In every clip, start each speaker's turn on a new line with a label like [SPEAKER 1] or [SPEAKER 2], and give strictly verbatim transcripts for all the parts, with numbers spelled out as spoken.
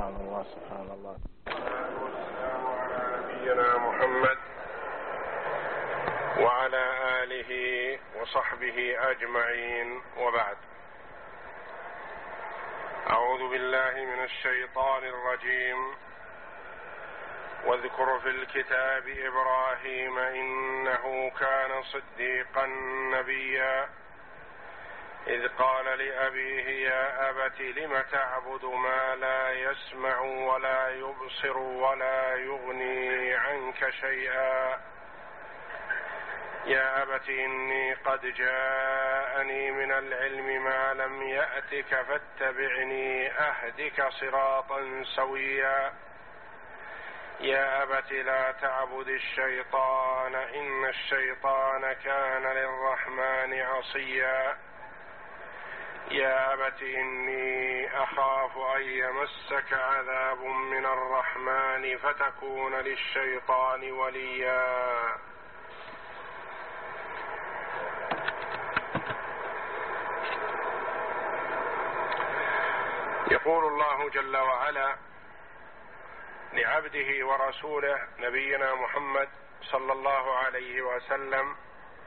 [SPEAKER 1] سبحان الله سبحان الله.
[SPEAKER 2] والسلام على نبينا محمد وعلى آله وصحبه أجمعين، وبعد. أعوذ بالله من الشيطان الرجيم. واذكر في الكتاب إبراهيم إنه كان صديقا نبيا إذ قال لأبيه يا أبت لم تعبد ما لا يسمع ولا يبصر ولا يغني عنك شيئا يا أبت إني قد جاءني من العلم ما لم يأتك فاتبعني أهدك صراطا سويا يا أبت لا تعبد الشيطان إن الشيطان كان للرحمن عصيا يا أبت إني أخاف أن يمسك عذاب من الرحمن فتكون للشيطان وليا. يقول الله جل وعلا لعبده ورسوله نبينا محمد صلى الله عليه وسلم: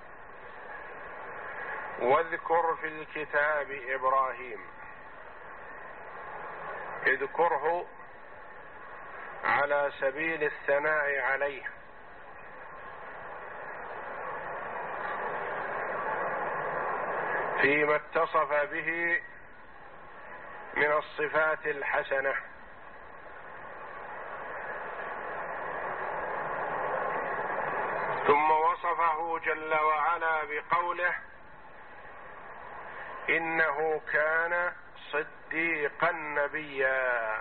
[SPEAKER 2] واذكر في الكتاب إبراهيم. اذكره على سبيل الثناء عليه، فيما اتصف به من الصفات الحسنة، ثم وصفه جل وعلا بقوله إنه كان صديقا نبيا.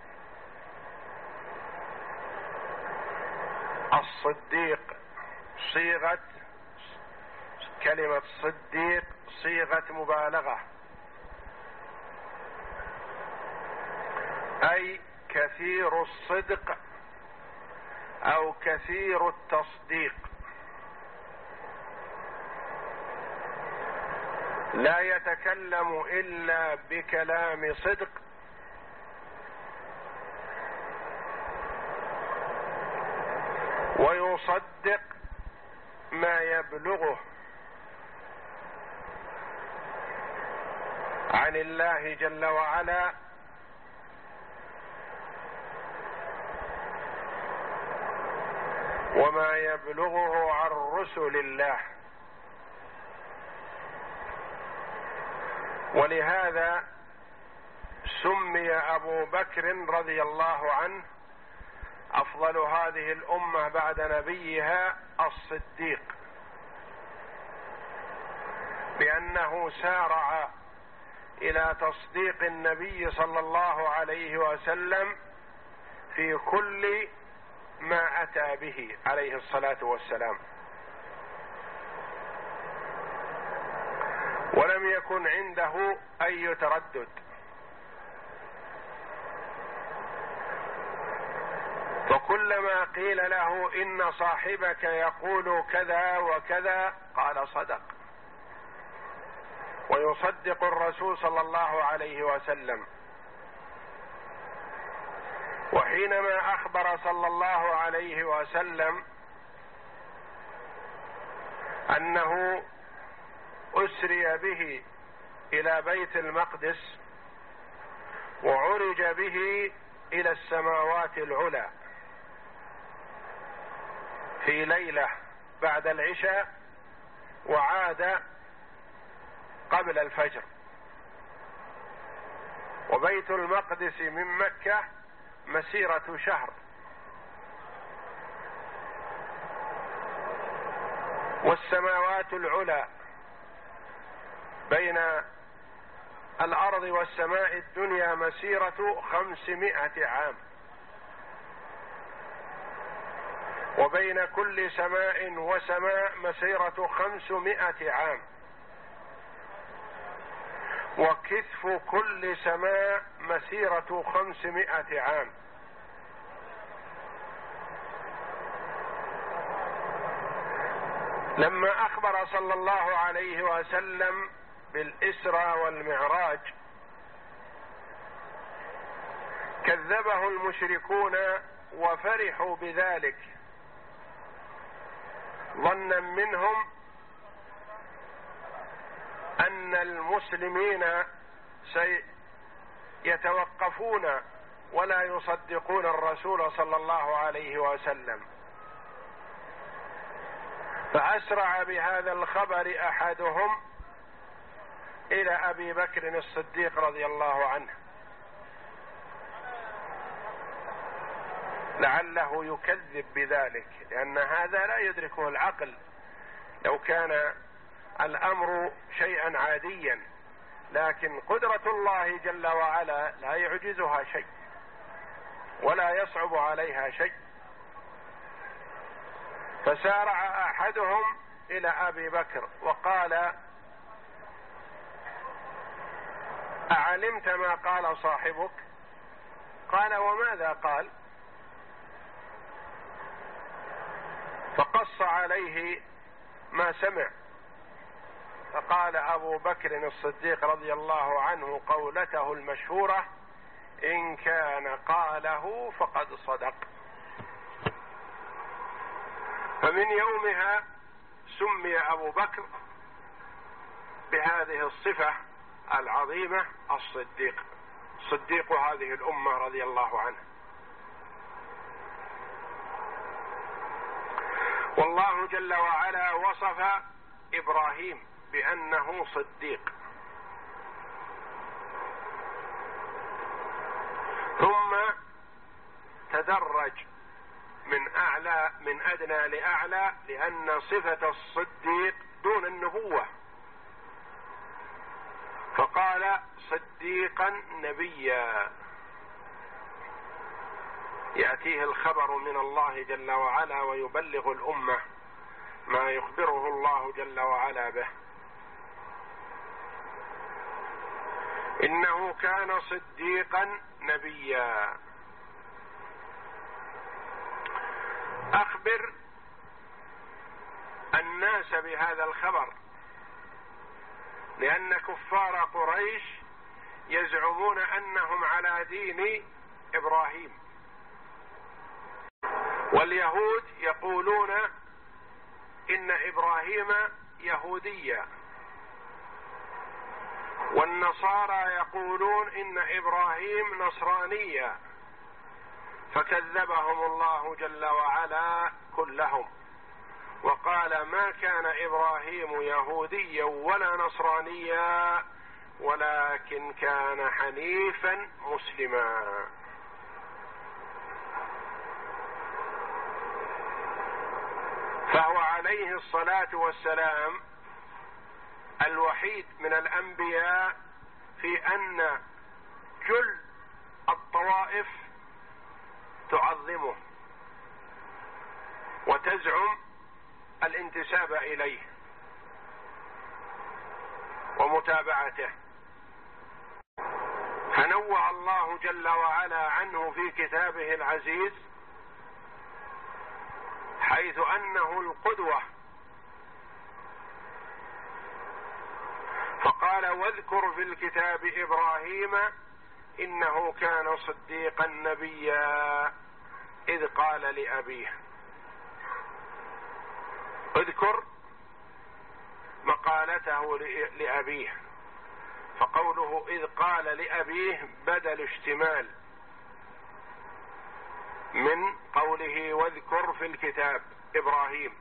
[SPEAKER 2] الصديق صيغة كلمة صديق صيغة مبالغة، أي كثير الصدق أو كثير التصديق، لا يتكلم إلا بكلام صدق ويصدق ما يبلغه عن الله جل وعلا وما يبلغه عن رسل الله. ولهذا سمي أبو بكر رضي الله عنه أفضل هذه الأمة بعد نبيها الصديق، بأنه سارع إلى تصديق النبي صلى الله عليه وسلم في كل ما أتى به عليه الصلاة والسلام، ولم يكن عنده أي تردد. فكلما قيل له إن صاحبك يقول كذا وكذا قال صدق، ويصدق الرسول صلى الله عليه وسلم. وحينما أخبر صلى الله عليه وسلم أنه أسري به إلى بيت المقدس وعرج به إلى السماوات العلى في ليلة بعد العشاء، وعاد قبل الفجر، وبيت المقدس من مكة مسيرة شهر، والسماوات العلى بين الأرض والسماء الدنيا مسيرة خمسمائة عام، وبين كل سماء وسماء مسيرة خمسمائة عام، وكثف كل سماء مسيرة خمسمائة عام. لما أخبر صلى الله عليه وسلم بالإسراء والمعراج كذبه المشركون وفرحوا بذلك ظنا منهم أن المسلمين سيتوقفون ولا يصدقون الرسول صلى الله عليه وسلم، فأسرع بهذا الخبر أحدهم إلى أبي بكر الصديق رضي الله عنه لعله يكذب بذلك، لأن هذا لا يدركه العقل. لو كان الأمر شيئا عاديا، لكن قدرة الله جل وعلا لا يعجزها شيء ولا يصعب عليها شيء. فسارع أحدهم إلى أبي بكر وقال: أعلمت ما قال صاحبك؟ قال: وماذا قال؟ فقص عليه ما سمع، فقال أبو بكر الصديق رضي الله عنه قولته المشهورة: إن كان قاله فقد صدق. فمن يومها سمي أبو بكر بهذه الصفة العظيمة الصديق، صديق هذه الأمة رضي الله عنه. والله جل وعلا وصف إبراهيم بأنه صديق، ثم تدرج من أعلى من أدنى لأعلى، لأن صفة الصديق دون النبوة، فقال صديقا نبيا، يأتيه الخبر من الله جل وعلا ويبلغ الأمة ما يخبره الله جل وعلا به. إنه كان صديقا نبيا. أخبر الناس بهذا الخبر، لأن كفار قريش يزعمون أنهم على دين إبراهيم، واليهود يقولون إن إبراهيم يهوديا، والنصارى يقولون إن إبراهيم نصرانيا، فكذبهم الله جل وعلا كلهم وقال: ما كان إبراهيم يهوديا ولا نصرانيا ولكن كان حنيفا مسلما. فهو عليه الصلاة والسلام الوحيد من الأنبياء في أن جل الطوائف تعظمه وتزعم الانتساب إليه ومتابعته، فنوه الله جل وعلا عنه في كتابه العزيز، حيث أنه القدوة، فقال: واذكر في الكتاب إبراهيم إنه كان صديقا نبيا إذ قال لأبيه. اذكر مقالته لأبيه، فقوله إذ قال لأبيه بدل اشتمال من قوله واذكر في الكتاب إبراهيم،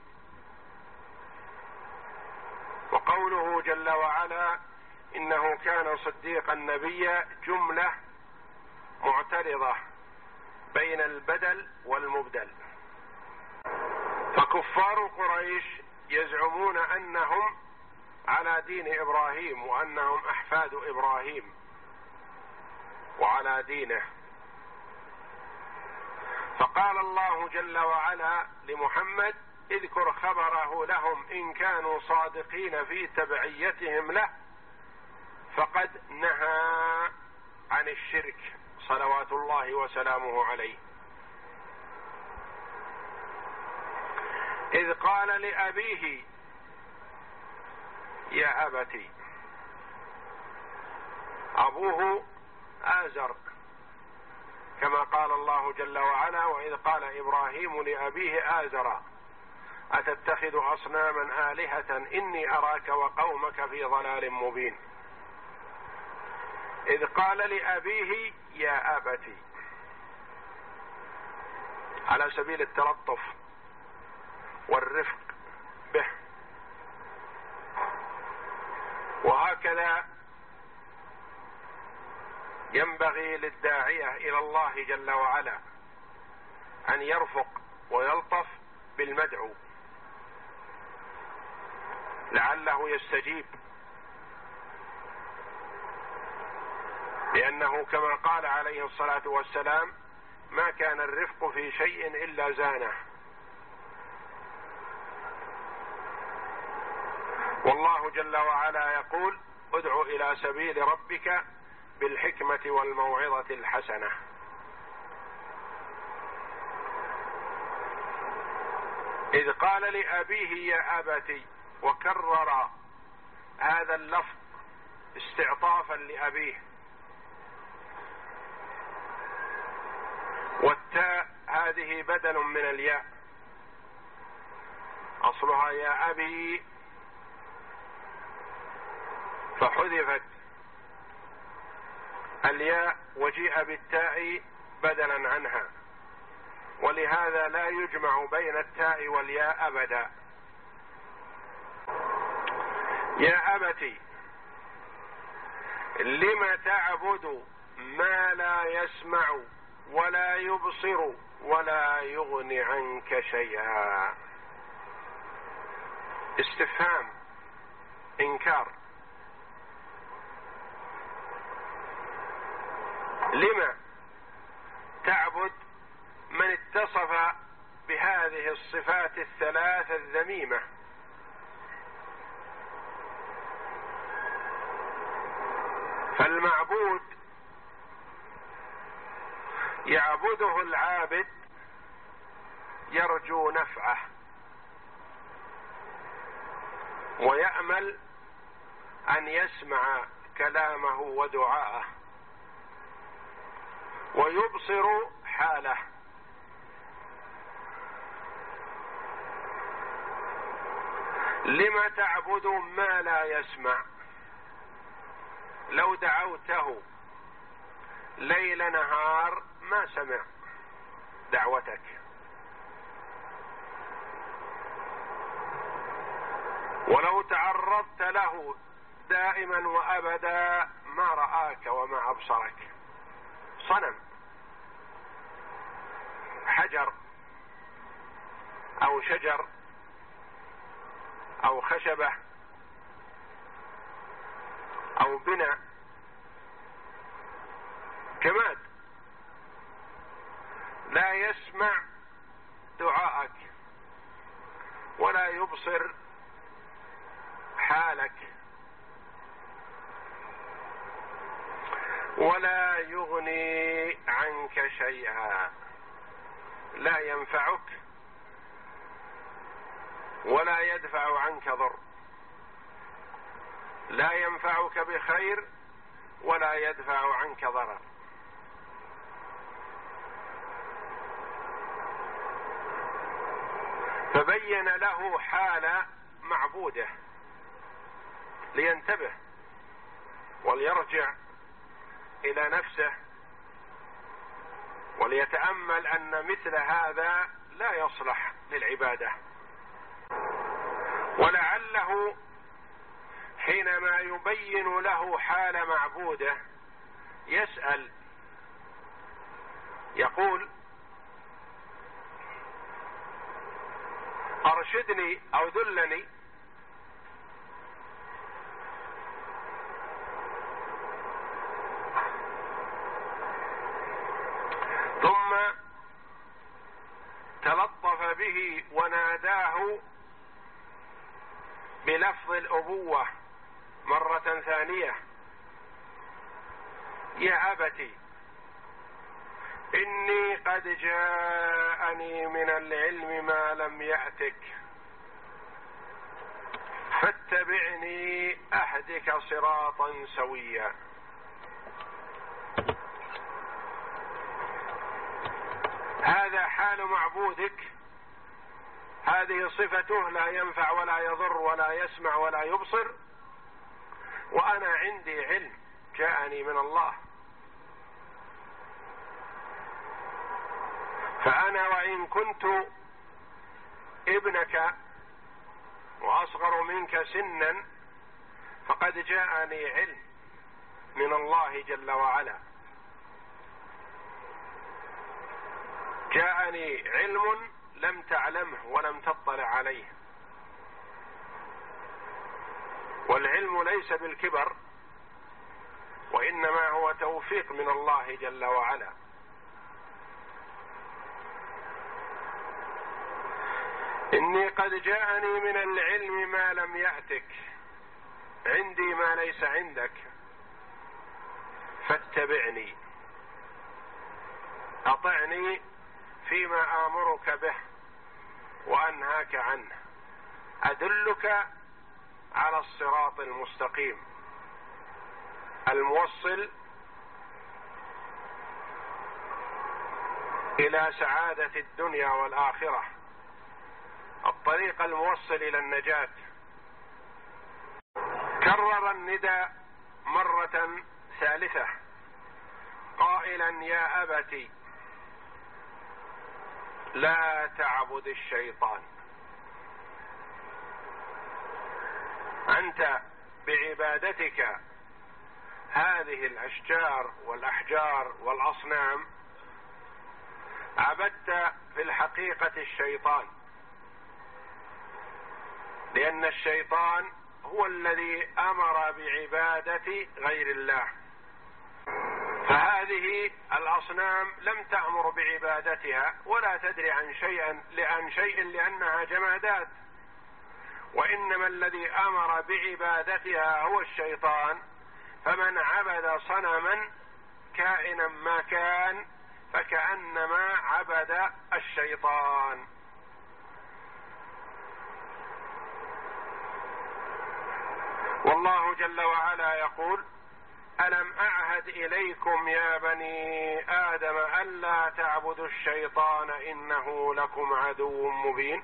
[SPEAKER 2] وقوله جل وعلا إنه كان صديقا نبيا جملة معترضة بين البدل والمبدل. فكفار قريش يزعمون أنهم على دين إبراهيم وأنهم أحفاد إبراهيم وعلى دينه، فقال الله جل وعلا لمحمد: اذكر خبره لهم إن كانوا صادقين في تبعيتهم له فقد نهى عن الشرك صلوات الله وسلامه عليه. إذ قال لأبيه يا أبتي، أبوه آزر، كما قال الله جل وعلا: وإذ قال إبراهيم لأبيه آزر أتتخذ أصناما آلهة إني أراك وقومك في ضلال مبين. إذ قال لأبيه يا أبت، على سبيل التلطف والرفق به. وهكذا ينبغي للداعية إلى الله جل وعلا أن يرفق ويلطف بالمدعو لعله يستجيب، لأنه كما قال عليه الصلاة والسلام: ما كان الرفق في شيء إلا زانه. والله جل وعلا يقول: ادع إلى سبيل ربك بالحكمة والموعظة الحسنة. إذ قال لأبيه يا أبت، وكرر هذا اللفظ استعطافا لأبيه. والتاء هذه بدل من الياء، أصلها يا أبي فحذفت الياء وجيء بالتاء بدلا عنها، ولهذا لا يجمع بين التاء والياء أبدا. يا أبت لم تعبد ما لا يسمع ولا يبصر ولا يغني عنك شيئا. استفهام إنكار. لما تعبد من اتصف بهذه الصفات الثلاث الذميمة؟ فالمعبود يعبده العابد يرجو نفعه ويأمل أن يسمع كلامه ودعاءه ويبصر حاله. لم تعبد ما لا يسمع؟ لو دعوته ليل نهار ما سمع دعوتك، ولو تعرضت له دائما وأبدا ما رآك وما أبصرك. صنم، حجر أو شجر أو خشبة أو بناء، جماد لا يسمع دعاءك ولا يبصر حالك ولا يغني عنك شيئا، لا ينفعك ولا يدفع عنك ضر، لا ينفعك بخير ولا يدفع عنك ضرر. فبين له حال معبوده لينتبه وليرجع إلى نفسه وليتأمل أن مثل هذا لا يصلح للعبادة. ولعله حينما يبين له حال معبوده يسأل يقول: أرشدني أو دلني. ثم تلطف به وناداه بلفظ الأبوة مرة ثانية: يا أبت إني قد جاءني من العلم ما لم يأتك فاتبعني أهدك صراطا سويا. حال معبودك هذه صفته لا ينفع ولا يضر ولا يسمع ولا يبصر، وأنا عندي علم جاءني من الله، فأنا وإن كنت ابنك وأصغر منك سنا فقد جاءني علم من الله جل وعلا، جاءني علم لم تعلمه ولم تطلع عليه. والعلم ليس بالكبر، وإنما هو توفيق من الله جل وعلا. إني قد جاءني من العلم ما لم يأتك، عندي ما ليس عندك، فاتبعني، أطعني فيما آمرك به وأنهاك عنه، أدلك على الصراط المستقيم الموصل إلى سعادة الدنيا والآخرة، الطريق الموصل إلى النجاة. كرر النداء مرة ثالثة قائلا: يا أبت لا تعبد الشيطان، أنت بعبادتك هذه الأشجار والأحجار والأصنام عبدت في الحقيقة الشيطان، لأن الشيطان هو الذي أمر بعبادة غير الله، فهذه الأصنام لم تأمر بعبادتها ولا تدري عن شيء عن شيء لأنها جمادات، وإنما الذي أمر بعبادتها هو الشيطان. فمن عبد صنما كائنا ما كان فكأنما عبد الشيطان. والله جل وعلا يقول: ألم أعهد إليكم يا بني آدم ألا تعبدوا الشيطان إنه لكم عدو مبين.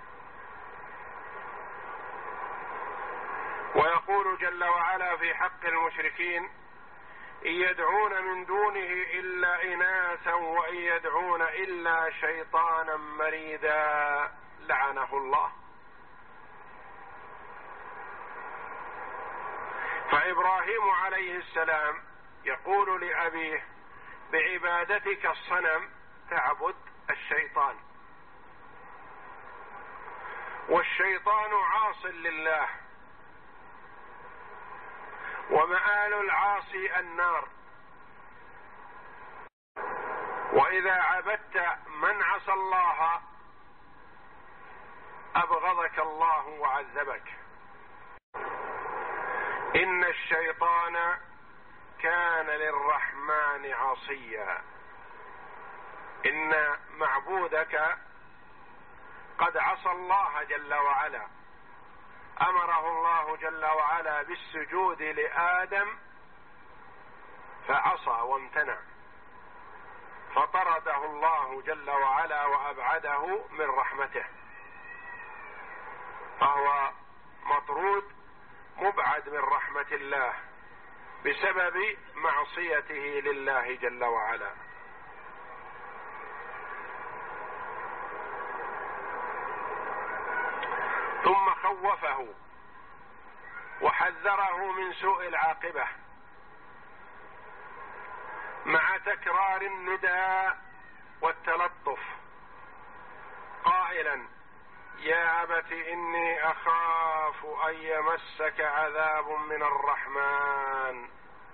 [SPEAKER 2] ويقول جل وعلا في حق المشركين: إن يدعون من دونه إلا إناثا وإن يدعون إلا شيطانا مريدا لعنه الله. فإبراهيم عليه السلام يقول لأبيه: بعبادتك الصنم تعبد الشيطان، والشيطان عاص لله، ومآل العاصي النار، وإذا عبدت من عصى الله أبغضك الله وعذبك. إن الشيطان كان للرحمن عصيا، إن معبودك قد عصى الله جل وعلا، أمره الله جل وعلا بالسجود لآدم فعصى وامتنع، فطرده الله جل وعلا وأبعده من رحمته، فهو مطرود مبعد من رحمة الله بسبب معصيته لله جل وعلا. ثم خوفه وحذره من سوء العاقبة مع تكرار النداء والتلطف قائلا: يا أبت إني أخاف أن يمسك عذاب من الرحمن،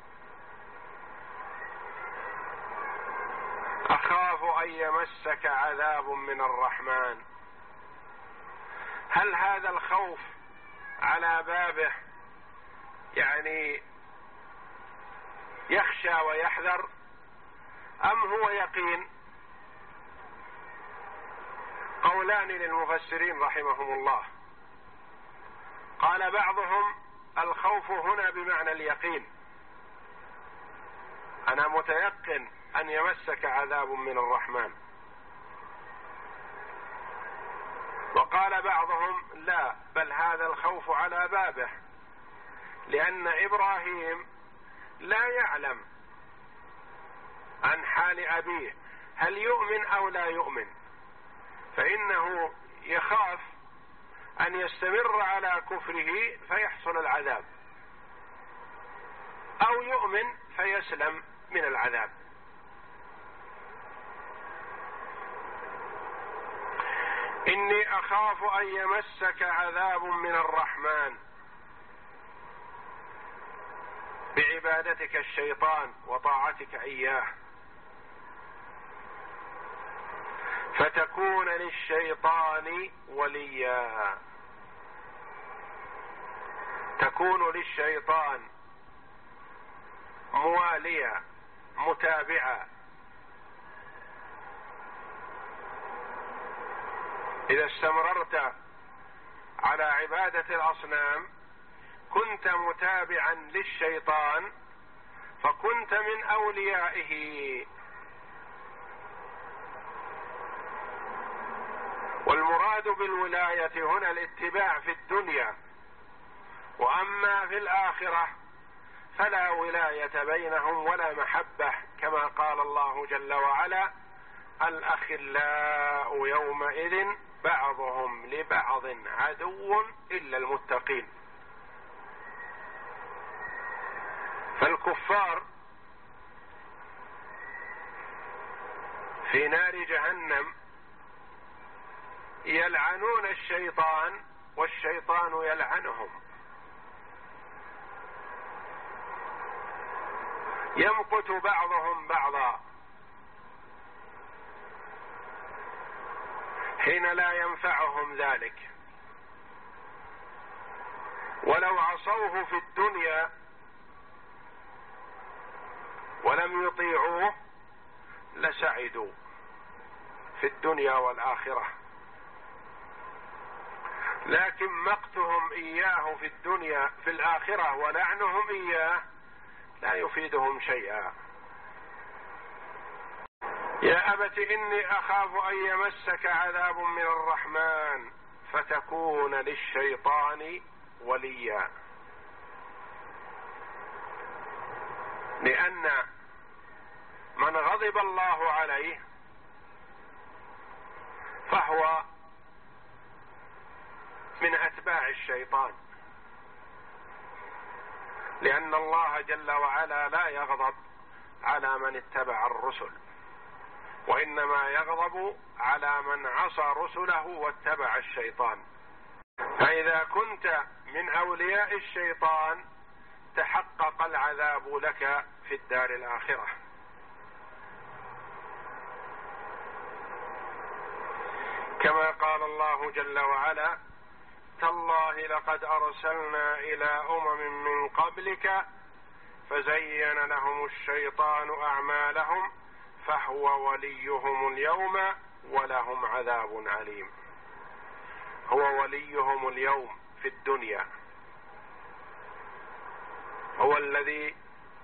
[SPEAKER 2] أخاف أن يمسك عذاب من الرحمن. هل هذا الخوف على بابه يعني يخشى ويحذر، أم هو يقين؟ قولان للمفسرين رحمهم الله. قال بعضهم: الخوف هنا بمعنى اليقين، أنا متيقن أن يمسك عذاب من الرحمن. وقال بعضهم لا، بل هذا الخوف على بابه، لأن إبراهيم لا يعلم عن حال أبيه هل يؤمن أو لا يؤمن، فإنه يخاف أن يستمر على كفره فيحصل العذاب، أو يؤمن فيسلم من العذاب. إني أخاف أن يمسك عذاب من الرحمن بعبادتك الشيطان وطاعتك إياه، فتكون للشيطان وليا، تكون للشيطان مواليا متابعا. إذا استمررت على عبادة الأصنام كنت متابعا للشيطان، فكنت من أوليائه. والمراد بالولاية هنا الاتباع في الدنيا، وأما في الآخرة فلا ولاية بينهم ولا محبة، كما قال الله جل وعلا: الأخلاء يومئذ بعضهم لبعض عدو إلا المتقين. فالكفار في نار جهنم يلعنون الشيطان والشيطان يلعنهم، يمقت بعضهم بعضا حين لا ينفعهم ذلك. ولو عصوه في الدنيا ولم يطيعوه لسعدوا في الدنيا والآخرة، لكن مقتهم إياه في الدنيا في الآخرة ولعنهم إياه لا يفيدهم شيئا. يا أبت إني أخاف أن يمسك عذاب من الرحمن فتكون للشيطان وليا، لأن من غضب الله عليه فهو من أتباع الشيطان، لأن الله جل وعلا لا يغضب على من اتبع الرسل، وإنما يغضب على من عصى رسله واتبع الشيطان. فإذا كنت من أولياء الشيطان تحقق العذاب لك في الدار الآخرة. كما قال الله جل وعلا: تالله لقد أرسلنا إلى أمم من قبلك فزين لهم الشيطان أعمالهم فهو وليهم اليوم ولهم عذاب عليم. هو وليهم اليوم في الدنيا، هو الذي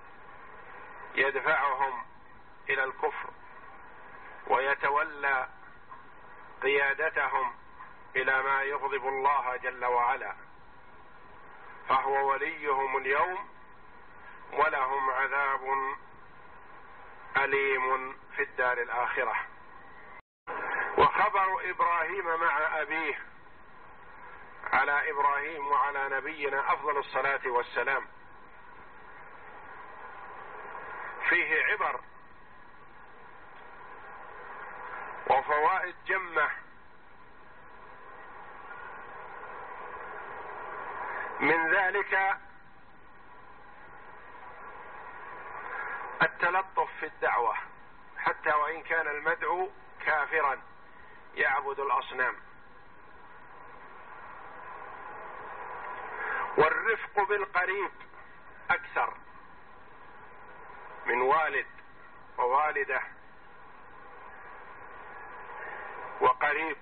[SPEAKER 2] يدفعهم إلى الكفر ويتولى قيادتهم إلى ما يغضب الله جل وعلا، فهو وليهم اليوم ولهم عذاب أليم في الدار الآخرة. وخبر إبراهيم مع أبيه على إبراهيم وعلى نبينا أفضل الصلاة والسلام فيه عبر وفوائد جمة. من ذلك التلطف في الدعوة، حتى وإن كان المدعو كافرا يعبد الأصنام، والرفق بالقريب أكثر من والد ووالدة وقريب.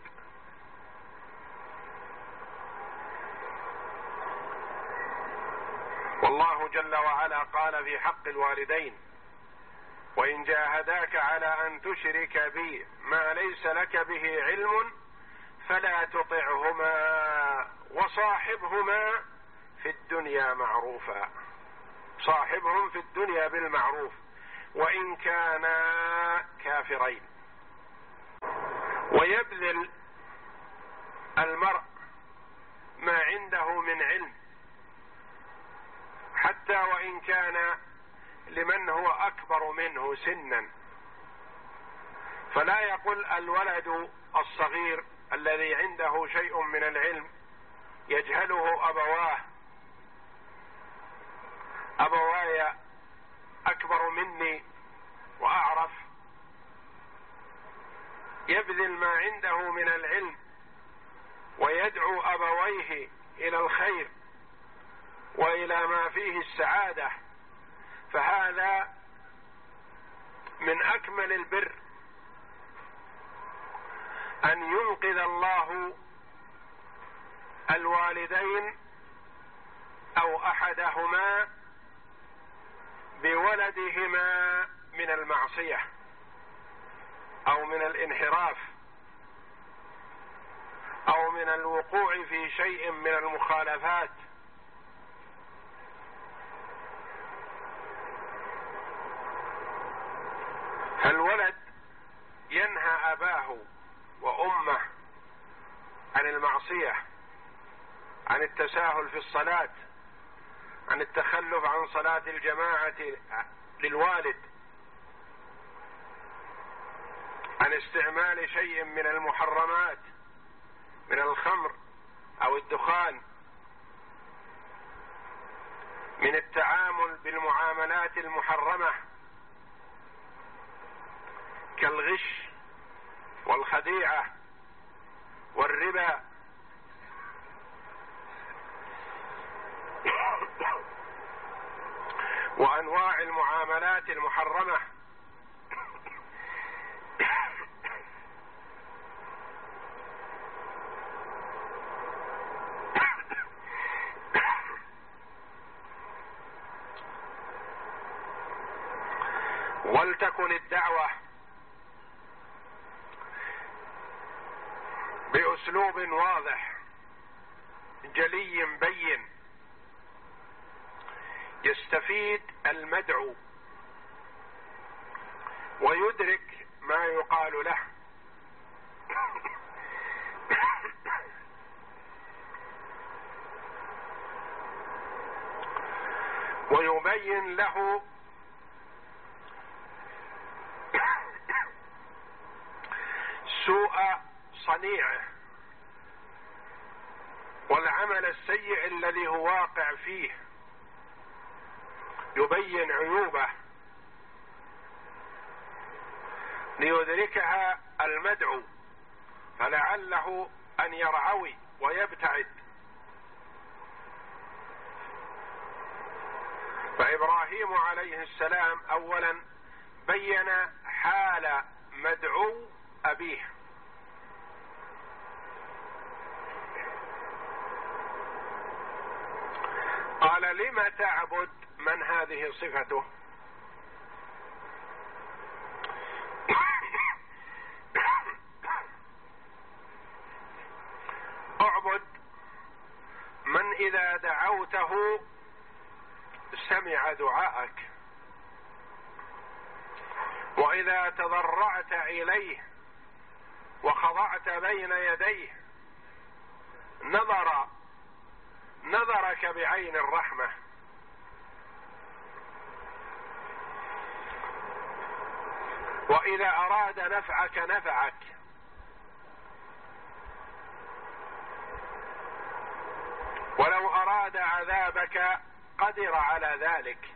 [SPEAKER 2] والله جل وعلا قال في حق الوالدين: وإن جاهداك على أن تشرك بي ما ليس لك به علم فلا تطعهما وصاحبهما في الدنيا معروفا، صاحبهم في الدنيا بالمعروف وإن كانا كافرين. ويبذل المرء ما عنده من علم حتى وإن كان لمن هو أكبر منه سنا، فلا يقل الولد الصغير الذي عنده شيء من العلم يجهله أبواه، أبواي أكبر مني وأعرف، يبذل ما عنده من العلم ويدعو أبويه إلى الخير وإلى ما فيه السعادة، فهذا من أكمل البر أن ينقذ الله الوالدين أو أحدهما بولدهما من المعصية أو من الانحراف أو من الوقوع في شيء من المخالفات. فالولد ينهى أباه وأمه عن المعصية، عن التساهل في الصلاة، عن التخلف عن صلاة الجماعة للوالد، عن استعمال شيء من المحرمات من الخمر أو الدخان، من التعامل بالمعاملات المحرمة كالغش والخديعة والربا. وأنواع المعاملات المحرمة. ولتكن الدعوة بأسلوب واضح جلي بين يستفيد المدعو ويدرك ما يقال له، ويبين له سوء صنيعه والعمل السيء الذي هو واقع فيه، يبين عيوبه ليدركها المدعو فلعله أن يرعوي ويبتعد. فإبراهيم عليه السلام أولا بين حال مدعو أبيه، قال لم تعبد من هذه صفته؟ اعبد من إذا دعوته سمع دعاءك، وإذا تضرعت إليه وخضعت بين يديه نظر نظرك بعين الرحمة. وإذا أراد نفعك نفعك، ولو أراد عذابك قدر على ذلك،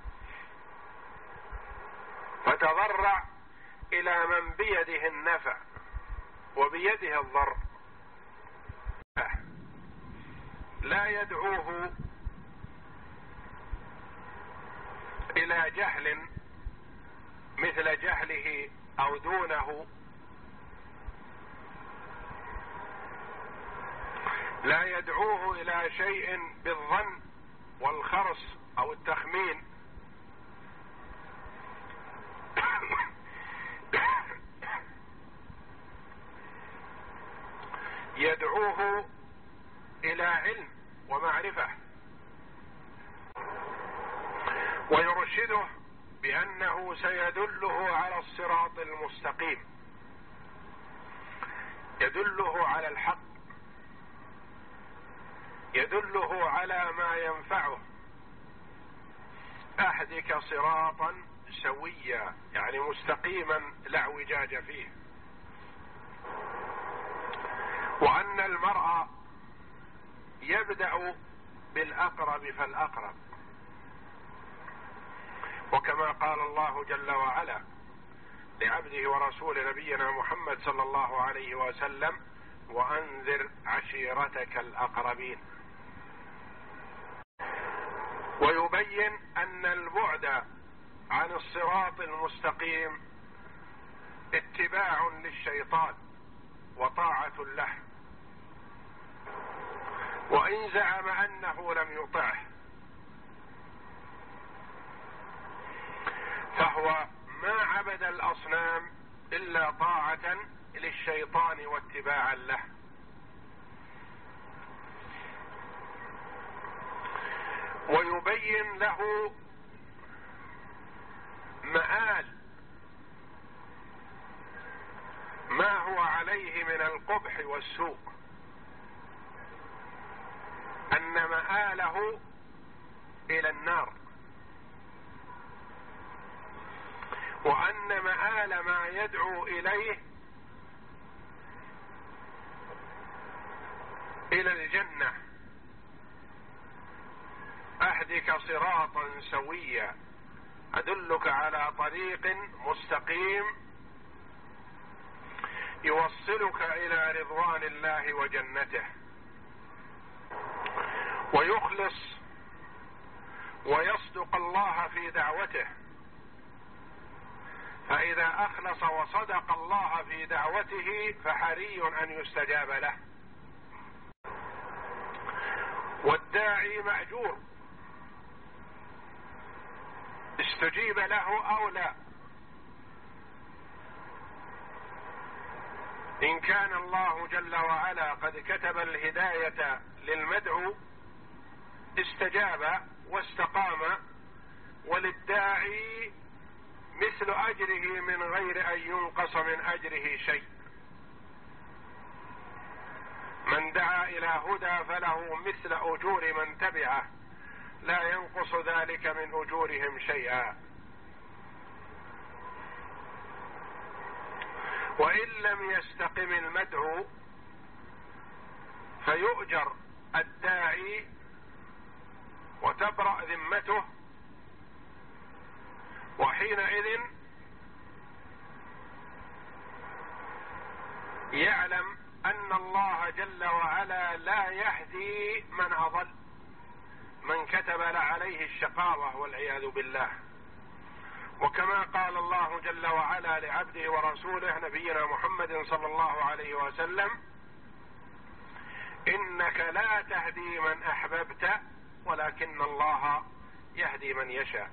[SPEAKER 2] فتضرع إلى من بيده النفع وبيده الضر، لا يدعوه إلى جهل مثل جهله أو دونه، لا يدعوه إلى شيء بالظن والخرص أو التخمين، يدعوه إلى علم ومعرفة، ويرشده بأنه سيدله على الصراط المستقيم، يدله على الحق، يدله على ما ينفعه. أهدك صراطا سويا، يعني مستقيما لا اعوجاج فيه. وأن المرء يبدأ بالأقرب فالأقرب، وكما قال الله جل وعلا لعبده ورسول نبينا محمد صلى الله عليه وسلم: وأنذر عشيرتك الأقربين. ويبين أن البعد عن الصراط المستقيم اتباع للشيطان وطاعة له، وإن زعم أنه لم يطعه فهو ما عبد الأصنام إلا طاعة للشيطان واتباعا له. ويبين له مآل ما هو عليه من القبح والسوء، أن مآله إلى النار، وأن مآل ما يدعو إليه إلى الجنة. أهدك صراطا سويا، أدلك على طريق مستقيم يوصلك إلى رضوان الله وجنته. ويخلص ويصدق الله في دعوته، فإذا أخلص وصدق الله في دعوته فحري أن يستجاب له. والداعي مأجور، استجيب له أو لا. إن كان الله جل وعلا قد كتب الهداية للمدعو استجاب واستقام، وللداعي مثل أجره من غير أن ينقص من أجره شيء. من دعا إلى هدى فله مثل أجور من تبعه، لا ينقص ذلك من أجورهم شيئا. وإن لم يستقم المدعو فيؤجر الداعي وتبرأ ذمته، وحينئذ يعلم أن الله جل وعلا لا يهدي من أضل، من كتب عليه الشقاوة والعياذ بالله. وكما قال الله جل وعلا لعبده ورسوله نبينا محمد صلى الله عليه وسلم: إنك لا تهدي من أحببت ولكن الله يهدي من يشاء.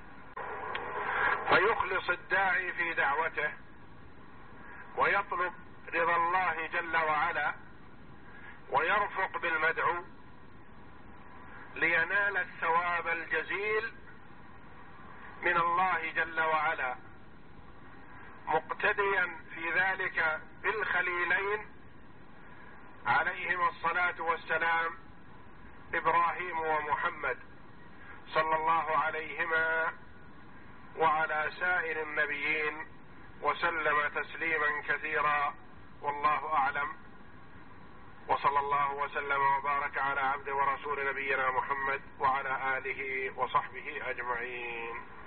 [SPEAKER 2] فيخلص الداعي في دعوته ويطلب رضا الله جل وعلا، ويرفق بالمدعو لينال الثواب الجزيل من الله جل وعلا، مقتديا في ذلك بالخليلين عليهما الصلاة والسلام، إبراهيم ومحمد صلى الله عليهما وعلى سائر النبيين، وسلم تسليما كثيرا. والله أعلم، وصلى الله وسلم وبارك على عبد ورسول نبينا محمد وعلى آله وصحبه أجمعين.